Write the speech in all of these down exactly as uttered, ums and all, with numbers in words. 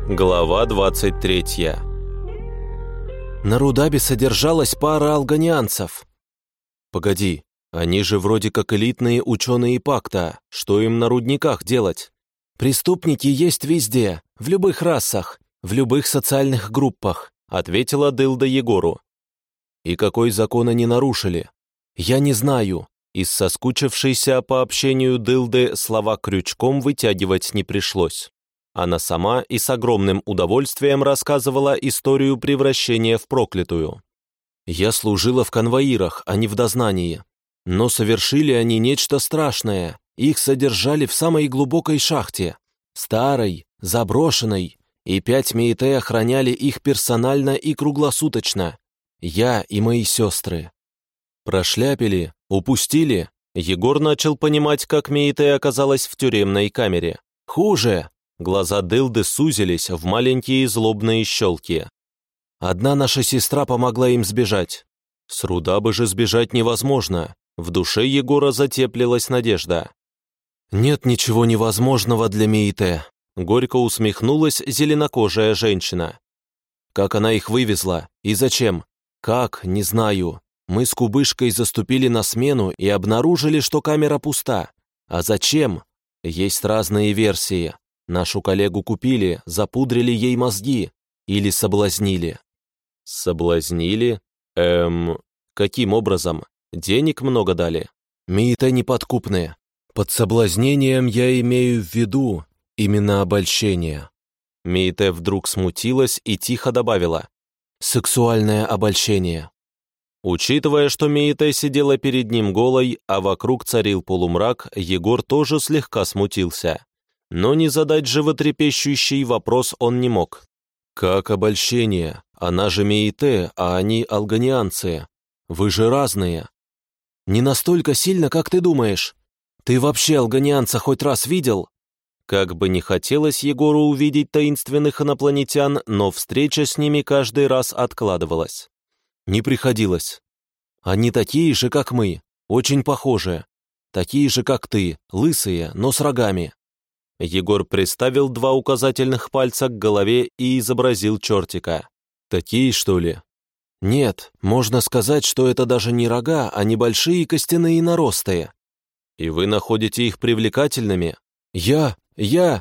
Глава двадцать третья. На Рудабе содержалась пара алганианцев. Погоди, они же вроде как элитные ученые пакта. Что им на рудниках делать? Преступники есть везде, в любых расах, в любых социальных группах, ответила Дылда Егору. И какой закон они нарушили? Я не знаю. Из соскучившейся по общению Дылды слова крючком вытягивать не пришлось. Она сама и с огромным удовольствием рассказывала историю превращения в проклятую. Я служила в конвоирах, а не в дознании. Но совершили они нечто страшное. Их содержали в самой глубокой шахте, старой, заброшенной, и пять меитэ охраняли их персонально и круглосуточно. Я и мои сестры. Прошляпили, упустили. Егор начал понимать, как меитэ оказалась в тюремной камере. Хуже. Глаза Дылды сузились в маленькие злобные щелки. Одна наша сестра помогла им сбежать. С Рудабы же сбежать невозможно. В душе Егора затеплилась надежда. «Нет ничего невозможного для меитэ», — горько усмехнулась зеленокожая женщина. «Как она их вывезла? И зачем? Как? Не знаю. Мы с Кубышкой заступили на смену и обнаружили, что камера пуста. А зачем? Есть разные версии. Нашу коллегу купили, запудрили ей мозги или соблазнили». «Соблазнили? Эм... Каким образом? Денег много дали?» «Меитэ неподкупные. Под соблазнением я имею в виду именно обольщение». Меитэ вдруг смутилась и тихо добавила. «Сексуальное обольщение». Учитывая, что Меитэ сидела перед ним голой, а вокруг царил полумрак, Егор тоже слегка смутился. Но не задать животрепещущий вопрос он не мог. «Как обольщение? Она же меитэ, а они алганианцы. Вы же разные». «Не настолько сильно, как ты думаешь. Ты вообще алганианца хоть раз видел?» Как бы не хотелось Егору увидеть таинственных инопланетян, но встреча с ними каждый раз откладывалась. «Не приходилось. Они такие же, как мы, очень похожи. Такие же, как ты, лысые, но с рогами». Егор приставил два указательных пальца к голове и изобразил чертика. «Такие, что ли?» «Нет, можно сказать, что это даже не рога, а небольшие костяные наросты». «И вы находите их привлекательными?» «Я, я,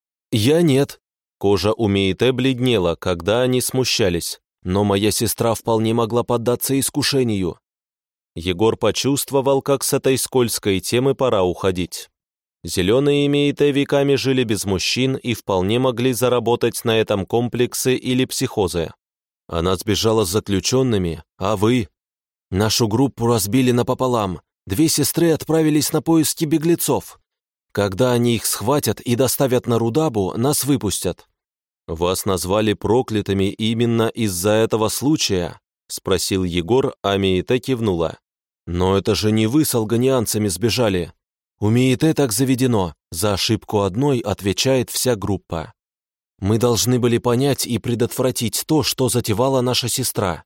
я нет». Кожа у меитэ бледнела, когда они смущались, но моя сестра вполне могла поддаться искушению. Егор почувствовал, как с этой скользкой темы пора уходить. Зеленые меитэ веками жили без мужчин и вполне могли заработать на этом комплексы или психозы. Она сбежала с заключенными, а вы? Нашу группу разбили напополам. Две сестры отправились на поиски беглецов. Когда они их схватят и доставят на Рудабу, нас выпустят». «Вас назвали проклятыми именно из-за этого случая?» — спросил Егор, а меитэ кивнула. «Но это же не вы с алганианцами сбежали. У меитэ так заведено, за ошибку одной отвечает вся группа. Мы должны были понять и предотвратить то, что затевала наша сестра.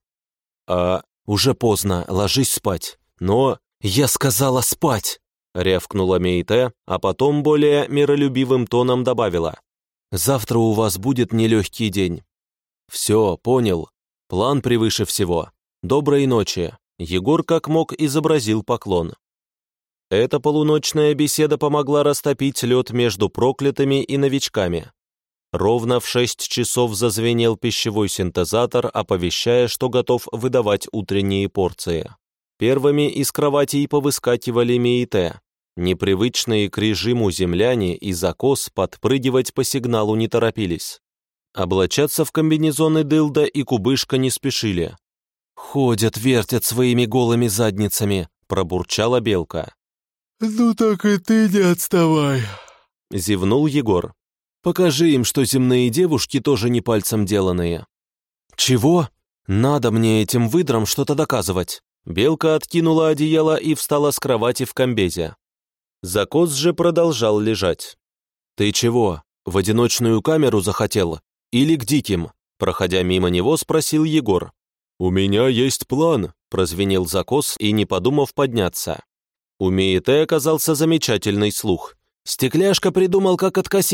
А уже поздно, ложись спать. Но я сказала спать!» — рявкнула меитэ, а потом более миролюбивым тоном добавила. «Завтра у вас будет нелегкий день». «Все, понял. План превыше всего. Доброй ночи». Егор как мог изобразил поклон. Эта полуночная беседа помогла растопить лед между проклятыми и новичками. Ровно в шесть часов зазвенел пищевой синтезатор, оповещая, что готов выдавать утренние порции. Первыми из кроватей повыскакивали меитэ. Непривычные к режиму земляне и закос подпрыгивать по сигналу не торопились. Облачаться в комбинезоны Дылда и Кубышка не спешили. «Ходят, вертят своими голыми задницами», — пробурчала Белка. «Ну так и ты не отставай», — зевнул Егор. «Покажи им, что земные девушки тоже не пальцем деланные». «Чего? Надо мне этим выдрам что-то доказывать». Белка откинула одеяло и встала с кровати в комбезе. Закос же продолжал лежать. «Ты чего, в одиночную камеру захотел? Или к диким?» Проходя мимо него, спросил Егор. «У меня есть план», — прозвенел Закос и, не подумав, подняться. У меитэ оказался замечательный слух. «Стекляшка придумал, как откосить.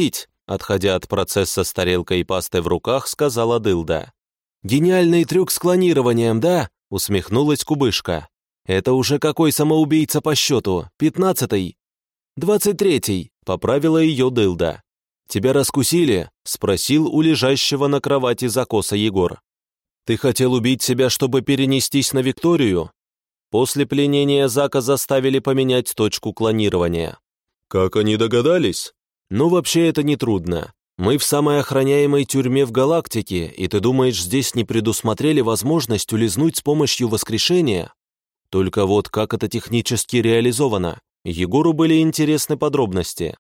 отходя от процесса с тарелкой и пастой в руках, сказала Дылда. «Гениальный трюк с клонированием, да?» — усмехнулась Кубышка. «Это уже какой самоубийца по счету? Пятнадцатый?» «Двадцать третий», — поправила ее Дылда. «Тебя раскусили?» — спросил у лежащего на кровати закоса Егор. «Ты хотел убить себя, чтобы перенестись на Викторию?» После пленения Зака заставили поменять точку клонирования. «Как они догадались?» «Ну, вообще это нетрудно. Мы в самой охраняемой тюрьме в галактике, и ты думаешь, здесь не предусмотрели возможность улизнуть с помощью воскрешения? Только вот как это технически реализовано? Егору были интересны подробности.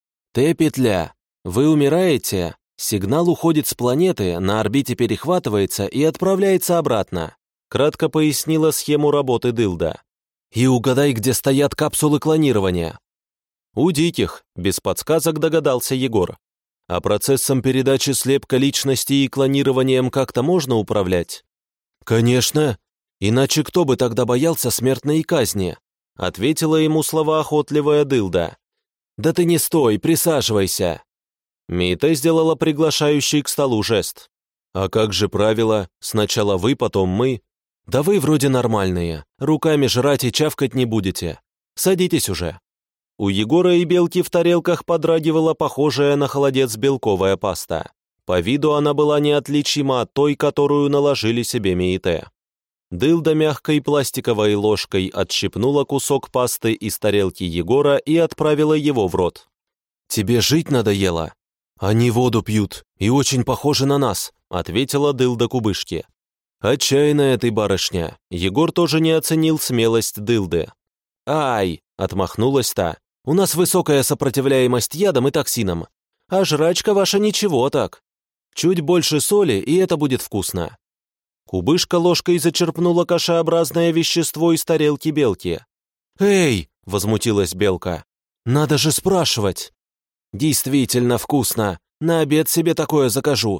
Т-петля. Вы умираете, сигнал уходит с планеты, на орбите перехватывается и отправляется обратно», кратко пояснила схему работы Дылда. «И угадай, где стоят капсулы клонирования». «У диких», без подсказок догадался Егор. «А процессом передачи слепка личности и клонированием как-то можно управлять?» «Конечно. Иначе кто бы тогда боялся смертной казни?» Ответила ему словоохотливая Дылда. «Да ты не стой, присаживайся!» Миитэй сделала приглашающий к столу жест. «А как же правило? Сначала вы, потом мы?» «Да вы вроде нормальные. Руками жрать и чавкать не будете. Садитесь уже». У Егора и Белки в тарелках подрагивала похожая на холодец белковая паста. По виду она была неотличима от той, которую наложили себе Миитэй. Дылда мягкой пластиковой ложкой отщипнула кусок пасты из тарелки Егора и отправила его в рот. «Тебе жить надоело? Они воду пьют и очень похожи на нас», ответила Дылда Кубышке. «Отчаянная ты барышня». Егор тоже не оценил смелость Дылды. «Ай!» — отмахнулась та. «У нас высокая сопротивляемость ядам и токсинам. А жрачка ваша ничего так. Чуть больше соли, и это будет вкусно». Кубышка ложкой зачерпнула кашеобразное вещество из тарелки Белки. «Эй!» — возмутилась Белка. «Надо же спрашивать!» «Действительно вкусно! На обед себе такое закажу!»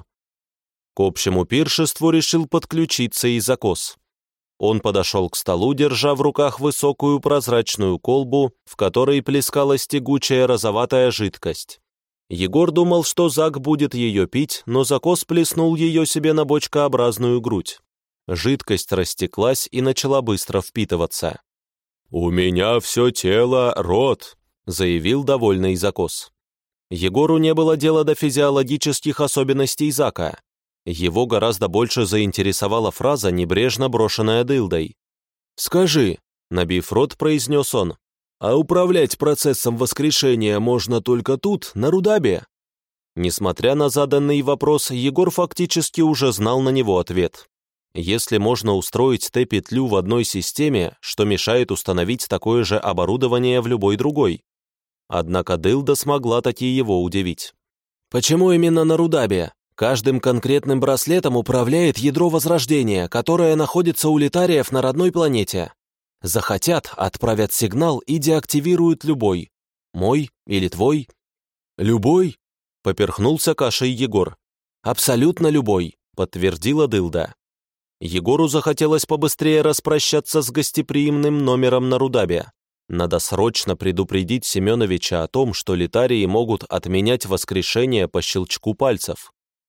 К общему пиршеству решил подключиться и закос. Он подошел к столу, держа в руках высокую прозрачную колбу, в которой плескалась тягучая розоватая жидкость. Егор думал, что Зак будет ее пить, но закос плеснул ее себе на бочкообразную грудь. Жидкость растеклась и начала быстро впитываться. «У меня все тело рот», — заявил довольный закос. Егору не было дела до физиологических особенностей Зака. Его гораздо больше заинтересовала фраза, небрежно брошенная Дылдой. «Скажи», — набив рот, произнес он, «а управлять процессом воскрешения можно только тут, на Рудабе?» Несмотря на заданный вопрос, Егор фактически уже знал на него ответ. Если можно устроить Т-петлю в одной системе, что мешает установить такое же оборудование в любой другой? Однако Дылда смогла таки его удивить. «Почему именно на Рудабе? Каждым конкретным браслетом управляет ядро Возрождения, которое находится у литариев на родной планете. Захотят, отправят сигнал и деактивируют любой. Мой или твой?» «Любой?» — поперхнулся кашей Егор. «Абсолютно любой», — подтвердила Дылда. Егору захотелось побыстрее распрощаться с гостеприимным номером на Рудабе. Надо срочно предупредить Семеновича о том, что литарии могут отменять воскрешение по щелчку пальцев.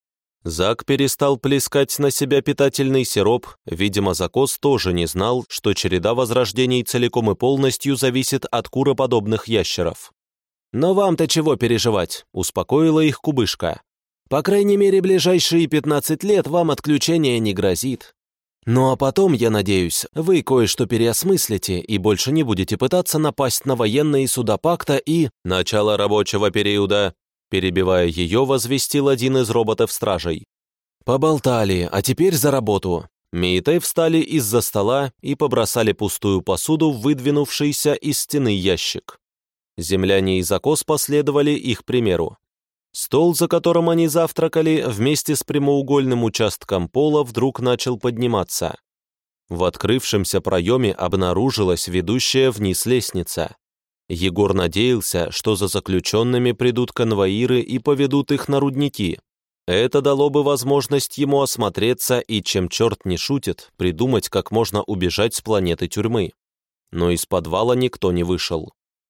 Зак перестал плескать на себя питательный сироп, видимо, закос тоже не знал, что череда возрождений целиком и полностью зависит от куроподобных ящеров. «Но вам-то чего переживать?» — успокоила их Кубышка. «По крайней мере, ближайшие пятнадцать лет вам отключение не грозит. Ну а потом, я надеюсь, вы кое-что переосмыслите и больше не будете пытаться напасть на военные суда пакта и...» «Начало рабочего периода», перебивая ее, возвестил один из роботов-стражей. «Поболтали, а теперь за работу». Миитэй встали из-за стола и побросали пустую посуду в выдвинувшийся из стены ящик. Земляне и закос последовали их примеру. Стол, за которым они завтракали, вместе с прямоугольным участком пола вдруг начал подниматься. В открывшемся проеме обнаружилась ведущая вниз лестница. Егор надеялся, что за заключенными придут конвоиры и поведут их на рудники. Это дало бы возможность ему осмотреться и, чем черт не шутит, придумать, как можно убежать с планеты тюрьмы. Но из подвала никто не вышел.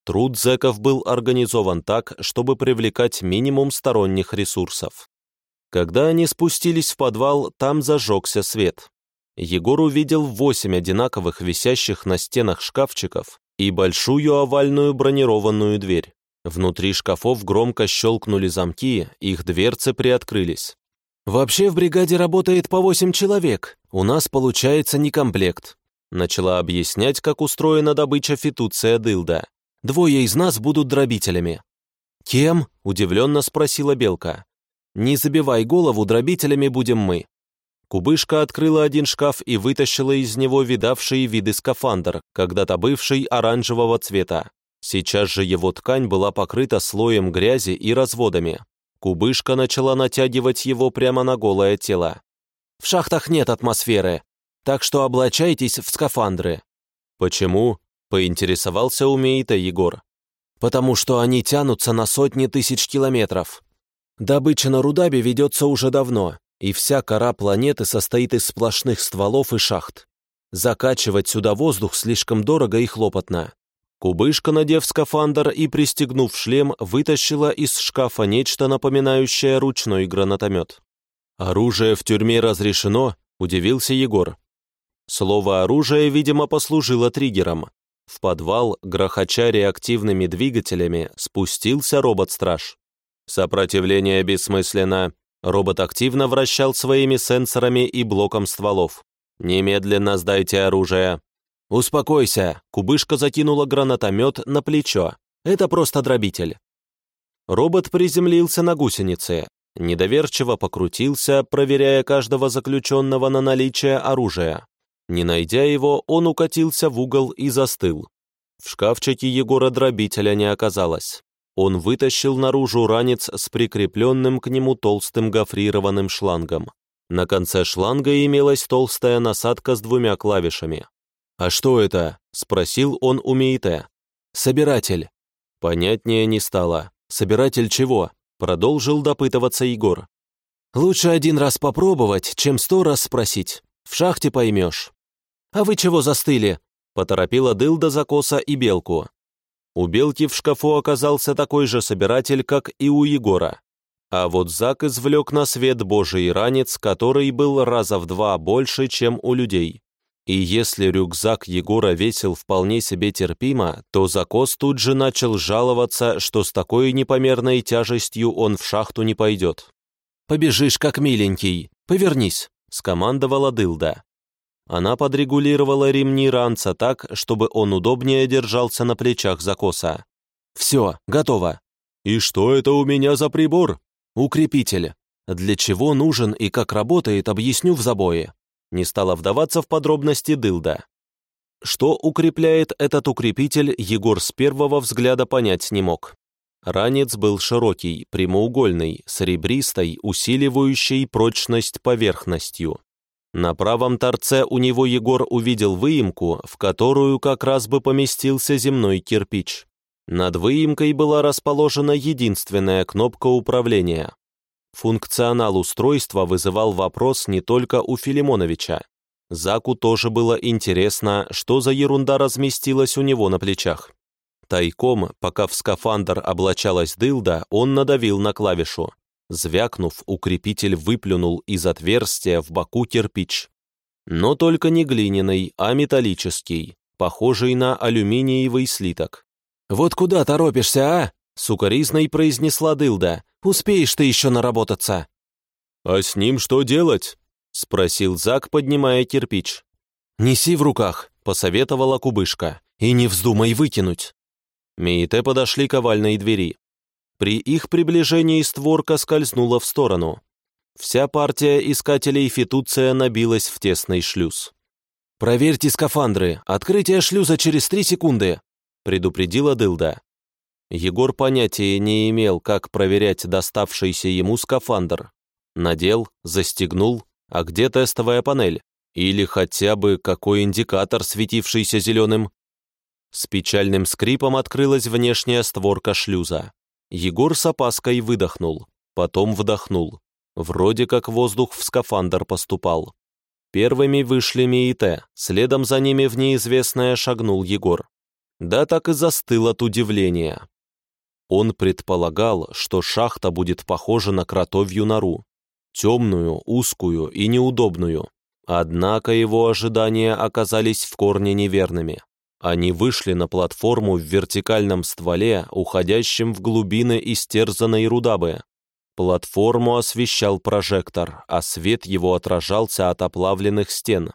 Труд зэков был организован так, чтобы привлекать минимум сторонних ресурсов. Когда они спустились в подвал, там зажегся свет. Егор увидел восемь одинаковых висящих на стенах шкафчиков и большую овальную бронированную дверь. Внутри шкафов громко щелкнули замки, их дверцы приоткрылись. «Вообще в бригаде работает по восемь человек, у нас получается некомплект», начала объяснять, как устроена добыча фитуция дылда. «Двое из нас будут дробителями». «Кем?» – удивленно спросила Белка. «Не забивай голову, дробителями будем мы». Кубышка открыла один шкаф и вытащила из него видавший виды скафандр, когда-то бывший оранжевого цвета. Сейчас же его ткань была покрыта слоем грязи и разводами. Кубышка начала натягивать его прямо на голое тело. «В шахтах нет атмосферы, так что облачайтесь в скафандры». «Почему?» – поинтересовался у Меита Егор. «Потому что они тянутся на сотни тысяч километров. Добыча на Рудабе ведется уже давно, и вся кора планеты состоит из сплошных стволов и шахт. Закачивать сюда воздух слишком дорого и хлопотно». Кубышка, надев скафандр и пристегнув шлем, вытащила из шкафа нечто напоминающее ручной гранатомет. «Оружие в тюрьме разрешено?» – удивился Егор. Слово «оружие», видимо, послужило триггером. В подвал, грохоча реактивными двигателями, спустился робот-страж. Сопротивление бессмысленно. Робот активно вращал своими сенсорами и блоком стволов. «Немедленно сдайте оружие». «Успокойся», — Кубышка закинула гранатомет на плечо. «Это просто дробитель». Робот приземлился на гусенице, недоверчиво покрутился, проверяя каждого заключенного на наличие оружия. Не найдя его, он укатился в угол и застыл. В шкафчике Егора дробителя не оказалось. Он вытащил наружу ранец с прикрепленным к нему толстым гофрированным шлангом. На конце шланга имелась толстая насадка с двумя клавишами. «А что это?» – спросил он у Меите. «Собиратель». Понятнее не стало. «Собиратель чего?» – продолжил допытываться Егор. «Лучше один раз попробовать, чем сто раз спросить. В шахте поймешь». «А вы чего застыли?» – поторопила дылда Закоса и Белку. У Белки в шкафу оказался такой же собиратель, как и у Егора. А вот Зак извлек на свет божий ранец, который был раза в два больше, чем у людей. И если рюкзак Егора весил вполне себе терпимо, то Закос тут же начал жаловаться, что с такой непомерной тяжестью он в шахту не пойдет. «Побежишь, как миленький, повернись», — скомандовала дылда. Она подрегулировала ремни ранца так, чтобы он удобнее держался на плечах Закоса. «Все, готово». «И что это у меня за прибор?» «Укрепитель. Для чего нужен и как работает, объясню в забое». Не стала вдаваться в подробности дылда. Что укрепляет этот укрепитель, Егор с первого взгляда понять не мог. Ранец был широкий, прямоугольный, с ребристой, усиливающей прочность поверхностью. На правом торце у него Егор увидел выемку, в которую как раз бы поместился земной кирпич. Над выемкой была расположена единственная кнопка управления. Функционал устройства вызывал вопрос не только у Филимоновича. Заку тоже было интересно, что за ерунда разместилась у него на плечах. Тайком, пока в скафандр облачалась дылда, он надавил на клавишу. Звякнув, укрепитель выплюнул из отверстия в боку кирпич. Но только не глиняный, а металлический, похожий на алюминиевый слиток. «Вот куда торопишься, а?» — сукоризной произнесла дылда. «Успеешь ты еще наработаться». «А с ним что делать?» — спросил Зак, поднимая кирпич. «Неси в руках», — посоветовала Кубышка, — «и не вздумай выкинуть». Меите подошли к овальной двери. При их приближении створка скользнула в сторону. Вся партия искателей фитуция набилась в тесный шлюз. «Проверьте скафандры, открытие шлюза через три секунды», — предупредила дылда. Егор понятия не имел, как проверять доставшийся ему скафандр. Надел, застегнул, а где тестовая панель? Или хотя бы какой индикатор, светившийся зеленым? С печальным скрипом открылась внешняя створка шлюза. Егор с опаской выдохнул, потом вдохнул. Вроде как воздух в скафандр поступал. Первыми вышли Меите, следом за ними в неизвестное шагнул Егор. да так и застыл от удивления. Он предполагал, что шахта будет похожа на кротовью нору, темную, узкую и неудобную. Однако его ожидания оказались в корне неверными. Они вышли на платформу в вертикальном стволе, уходящем в глубины истерзанной рудабы. Платформу освещал прожектор, а свет его отражался от оплавленных стен,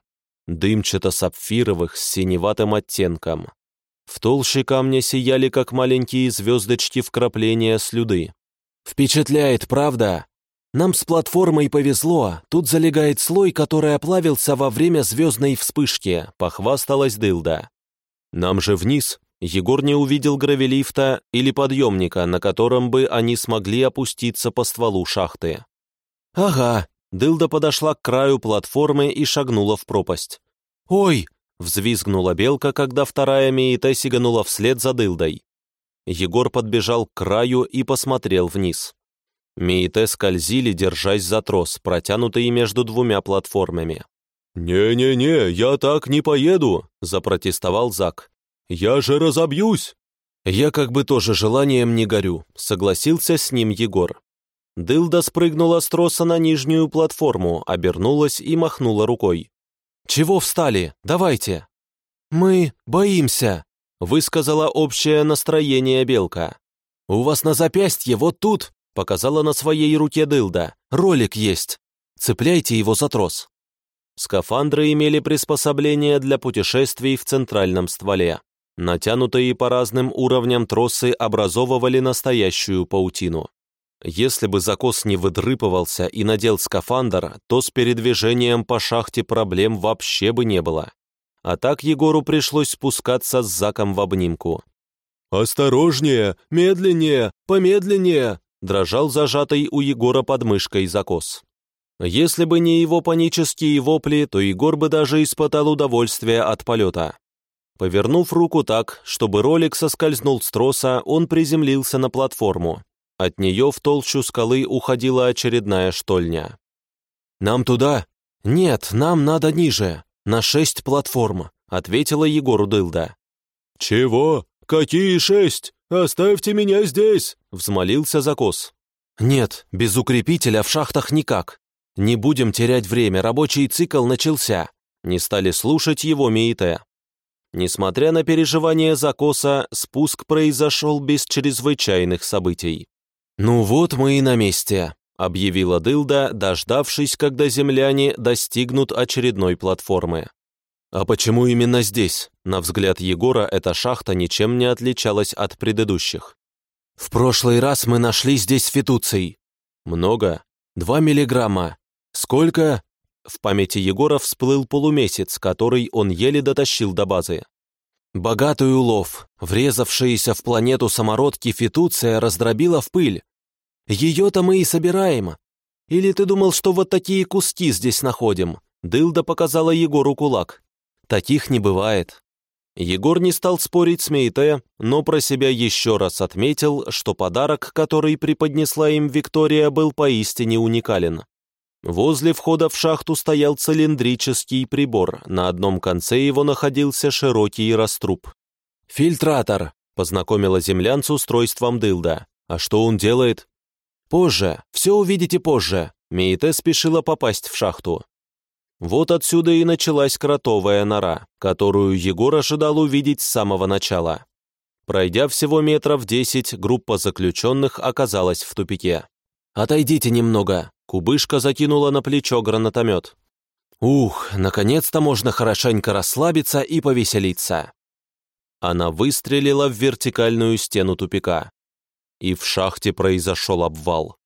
дымчато-сапфировых с синеватым оттенком. В толще камня сияли, как маленькие звездочки вкрапления слюды. «Впечатляет, правда? Нам с платформой повезло, тут залегает слой, который оплавился во время звездной вспышки», — похвасталась Дылда. «Нам же вниз». Егор не увидел гравилифта или подъемника, на котором бы они смогли опуститься по стволу шахты. «Ага». Дылда подошла к краю платформы и шагнула в пропасть. «Ой!» — взвизгнула белка, когда вторая Меите сиганула вслед за Дылдой. Егор подбежал к краю и посмотрел вниз. Меите скользили, держась за трос, протянутый между двумя платформами. «Не-не-не, я так не поеду!» — запротестовал Зак. «Я же разобьюсь!» «Я как бы тоже желанием не горю», — согласился с ним Егор. Дылда спрыгнула с троса на нижнюю платформу, обернулась и махнула рукой. «Чего встали? Давайте!» «Мы боимся», — высказала общее настроение белка. «У вас на запястье вот тут», — показала на своей руке Дылда, — «ролик есть. Цепляйте его за трос». Скафандры имели приспособления для путешествий в центральном стволе. Натянутые по разным уровням тросы образовывали настоящую паутину. Если бы закос не выдрыпывался и надел скафандр, то с передвижением по шахте проблем вообще бы не было. А так Егору пришлось спускаться с Заком в обнимку. «Осторожнее, медленнее, помедленнее!» дрожал зажатый у Егора под мышкой закос. Если бы не его панические вопли, то Егор бы даже испытал удовольствие от полета. Повернув руку так, чтобы ролик соскользнул с троса, он приземлился на платформу. От нее в толщу скалы уходила очередная штольня. «Нам туда?» «Нет, нам надо ниже, на шесть платформ», — ответила Егору Дылда. «Чего? Какие шесть? Оставьте меня здесь!» — взмолился закос. «Нет, без укрепителя в шахтах никак. Не будем терять время, рабочий цикл начался». Не стали слушать его Меите. Несмотря на переживания закоса, спуск произошел без чрезвычайных событий. «Ну вот мы и на месте», — объявила Дылда, дождавшись, когда земляне достигнут очередной платформы. «А почему именно здесь?» На взгляд Егора эта шахта ничем не отличалась от предыдущих. «В прошлый раз мы нашли здесь фитуций». «Много?» «Два миллиграмма». «Сколько?» В памяти Егора всплыл полумесяц, который он еле дотащил до базы. «Богатый улов, врезавшаяся в планету самородки фитуция раздробила в пыль. Ее-то мы и собираем. Или ты думал, что вот такие куски здесь находим?» Дылда показала Егору кулак. «Таких не бывает». Егор не стал спорить с Меите, но про себя еще раз отметил, что подарок, который преподнесла им Виктория, был поистине уникален. Возле входа в шахту стоял цилиндрический прибор, на одном конце его находился широкий раструб. «Фильтратор», — познакомила землян с устройством Дылда. «А что он делает?» «Позже, все увидите позже». Меите спешила попасть в шахту. Вот отсюда и началась кротовая нора, которую Егор ожидал увидеть с самого начала. Пройдя всего метров десять, группа заключенных оказалась в тупике. «Отойдите немного», — Кубышка закинула на плечо гранатомет. «Ух, наконец-то можно хорошенько расслабиться и повеселиться». Она выстрелила в вертикальную стену тупика. И в шахте произошел обвал.